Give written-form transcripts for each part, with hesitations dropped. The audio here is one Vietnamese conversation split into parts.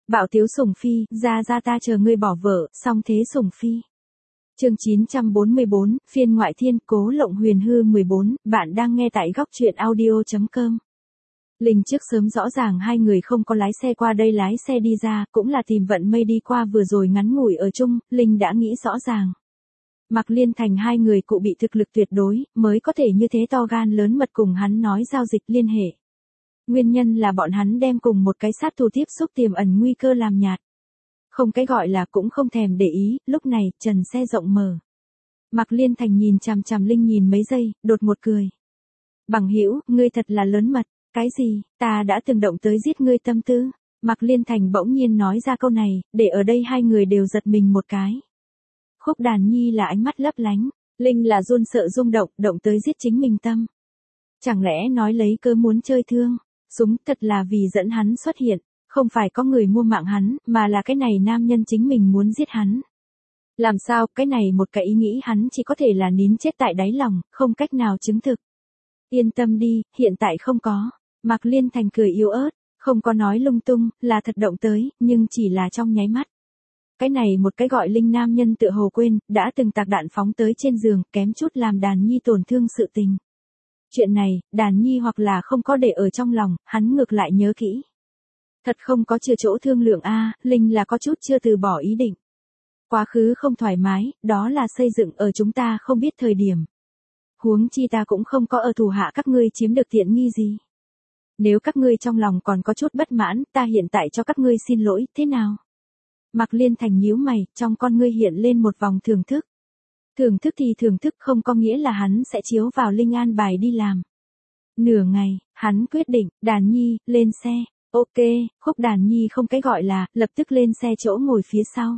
Bạo tiếu sủng phi, ra ta chờ ngươi bỏ vợ, xong thế sủng phi. Chương 944, phiên ngoại thiên, Cố Lộng Huyền hư 14, bạn đang nghe tại góc truyện audio.com. Linh trước sớm rõ ràng hai người không có lái xe qua đây lái xe đi ra, cũng là tìm vận mây đi qua vừa rồi ngắn ngủi ở chung, Linh đã nghĩ rõ ràng. Mạc Liên Thành hai người cụ bị thực lực tuyệt đối, mới có thể như thế to gan lớn mật cùng hắn nói giao dịch liên hệ. Nguyên nhân là bọn hắn đem cùng một cái sát thủ tiếp xúc tiềm ẩn nguy cơ làm nhạt. Không cái gọi là cũng không thèm để ý, lúc này, trần xe rộng mở. Mạc Liên Thành nhìn chằm chằm Linh nhìn mấy giây, đột một cười. Bằng hữu, ngươi thật là lớn mật, cái gì, ta đã từng động tới giết ngươi tâm tư. Mạc Liên Thành bỗng nhiên nói ra câu này, để ở đây hai người đều giật mình một cái. Khúc Đàn Nhi là ánh mắt lấp lánh, Linh là run sợ rung động, động tới giết chính mình tâm. Chẳng lẽ nói lấy cơ muốn chơi thương, súng thật là vì dẫn hắn xuất hiện, không phải có người mua mạng hắn, mà là cái này nam nhân chính mình muốn giết hắn. Làm sao, cái này một cái ý nghĩ hắn chỉ có thể là nín chết tại đáy lòng, không cách nào chứng thực. Yên tâm đi, hiện tại không có. Mạc Liên Thành cười yếu ớt, không có nói lung tung, là thật động tới, nhưng chỉ là trong nháy mắt. Cái này một cái gọi Linh nam nhân tựa hồ quên, đã từng tạc đạn phóng tới trên giường, kém chút làm Đàn Nhi tổn thương sự tình. Chuyện này, Đàn Nhi hoặc là không có để ở trong lòng, hắn ngược lại nhớ kỹ. Thật không có chưa chỗ thương lượng a, Linh là có chút chưa từ bỏ ý định. Quá khứ không thoải mái, đó là xây dựng ở chúng ta không biết thời điểm. Huống chi ta cũng không có ở thủ hạ các ngươi chiếm được tiện nghi gì. Nếu các ngươi trong lòng còn có chút bất mãn, ta hiện tại cho các ngươi xin lỗi, thế nào? Mạc Liên Thành nhíu mày, trong con ngươi hiện lên một vòng thưởng thức. Thưởng thức thì thưởng thức không có nghĩa là hắn sẽ chiếu vào Linh an bài đi làm. Nửa ngày, hắn quyết định, Đàn Nhi, lên xe. Ok, Khúc Đàn Nhi không cái gọi là, lập tức lên xe chỗ ngồi phía sau.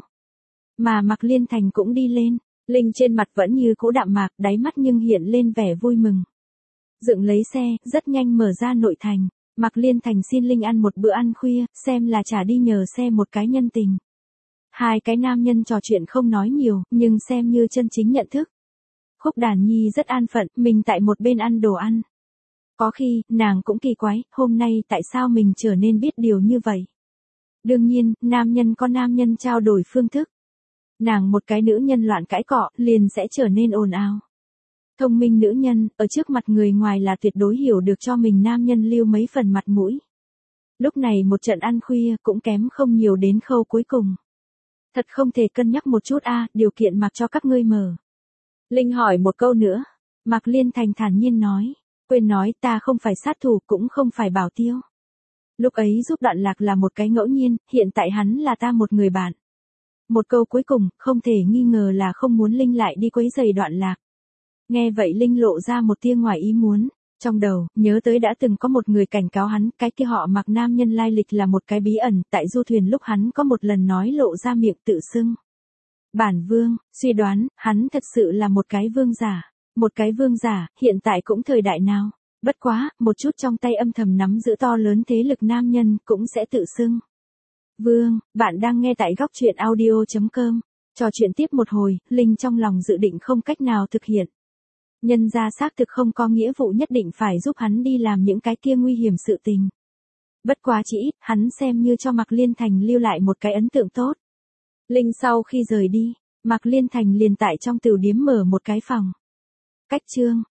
Mà Mạc Liên Thành cũng đi lên, Linh trên mặt vẫn như cũ đạm mạc, đáy mắt nhưng hiện lên vẻ vui mừng. Dựng lấy xe, rất nhanh mở ra nội thành, Mạc Liên Thành xin Linh ăn một bữa ăn khuya, xem là trả đi nhờ xe một cái nhân tình. Hai cái nam nhân trò chuyện không nói nhiều, nhưng xem như chân chính nhận thức. Khúc Đàn Nhi rất an phận, mình tại một bên ăn đồ ăn. Có khi, nàng cũng kỳ quái, hôm nay tại sao mình trở nên biết điều như vậy. Đương nhiên, nam nhân có nam nhân trao đổi phương thức. Nàng một cái nữ nhân loạn cãi cọ, liền sẽ trở nên ồn ào. Thông minh nữ nhân, ở trước mặt người ngoài là tuyệt đối hiểu được cho mình nam nhân lưu mấy phần mặt mũi. Lúc này một trận ăn khuya cũng kém không nhiều đến khâu cuối cùng. Thật không thể cân nhắc một chút điều kiện mặc cho các ngươi mở. Linh hỏi một câu nữa. Mạc Liên Thành thản nhiên nói. Quên nói ta không phải sát thủ cũng không phải bảo tiêu. Lúc ấy giúp Đoạn Lạc là một cái ngẫu nhiên, hiện tại hắn là ta một người bạn. Một câu cuối cùng, không thể nghi ngờ là không muốn Linh lại đi quấy rầy Đoạn Lạc. Nghe vậy Linh lộ ra một tia ngoài ý muốn. Trong đầu, nhớ tới đã từng có một người cảnh cáo hắn, cái kia họ Mạc nam nhân lai lịch là một cái bí ẩn, tại du thuyền lúc hắn có một lần nói lộ ra miệng tự xưng. Bản vương, suy đoán, hắn thật sự là một cái vương giả. Một cái vương giả, hiện tại cũng thời đại nào. Bất quá, một chút trong tay âm thầm nắm giữ to lớn thế lực nam nhân, cũng sẽ tự xưng. Vương, bạn đang nghe tại góc truyện audio.com. Trò chuyện tiếp một hồi, Linh trong lòng dự định không cách nào thực hiện. Nhân ra xác thực không có nghĩa vụ nhất định phải giúp hắn đi làm những cái kia nguy hiểm sự tình. Bất quá chỉ ít, hắn xem như cho Mạc Liên Thành lưu lại một cái ấn tượng tốt. Linh sau khi rời đi, Mạc Liên Thành liền tại trong tửu điếm mở một cái phòng. Cách chương,